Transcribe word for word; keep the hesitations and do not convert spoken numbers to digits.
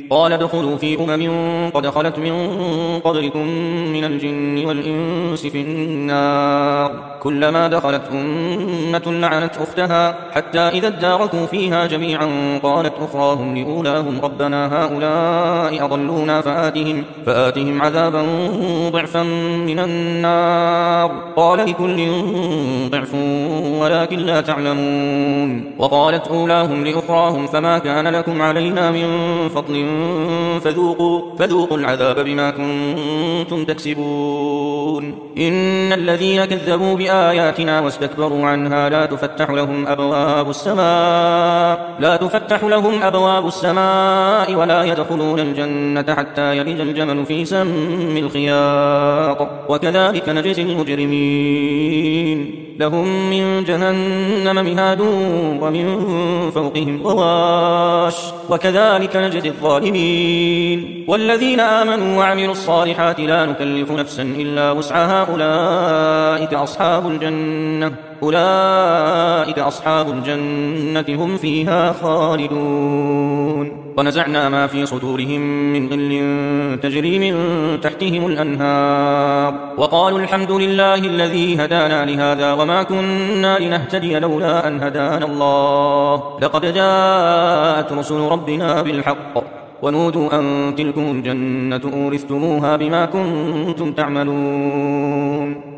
قال ادخلوا في أمم قد خلت من قبلكم من الجن والإنس في النار كلما دخلت أمة لعنت أختها حتى إذا اداركوا فيها جميعا قالت أخراهم لأولاهم ربنا هؤلاء أضلونا فآتهم, فآتهم عذابا ضعفا من النار قال لكل ضعف ولكن لا تعلمون. وقالت أولاهم لأخراهم فما كان لكم علينا من فضل فذوقوا, فذوقوا العذاب بما كنتم تكسبون. إن الذين كذبوا بآياتنا واستكبروا عنها لا تفتح لهم أبواب السماء لا تفتح لهم أبواب السماء ولا يدخلون الجنة حتى يلج الجمل في سم الخياط وكذلك نجزي المجرمين. لهم من جهنم مهاد ومن فوقهم غواش وكذلك نجزي الظالمين. والذين آمنوا وعملوا الصالحات لا نكلف نفسا إلا وسعها أولئك أصحاب الجنة أولئك أصحاب الجنة هم فيها خالدون. ونزعنا ما في صدورهم من غل تجري من تحتهم الأنهار وقالوا الحمد لله الذي هدانا لهذا وما كنا لنهتدي لولا أن هدانا الله لقد جاءت رسل ربنا بالحق ونودوا أن تلكم الجنة أورثتموها بما كنتم تعملون.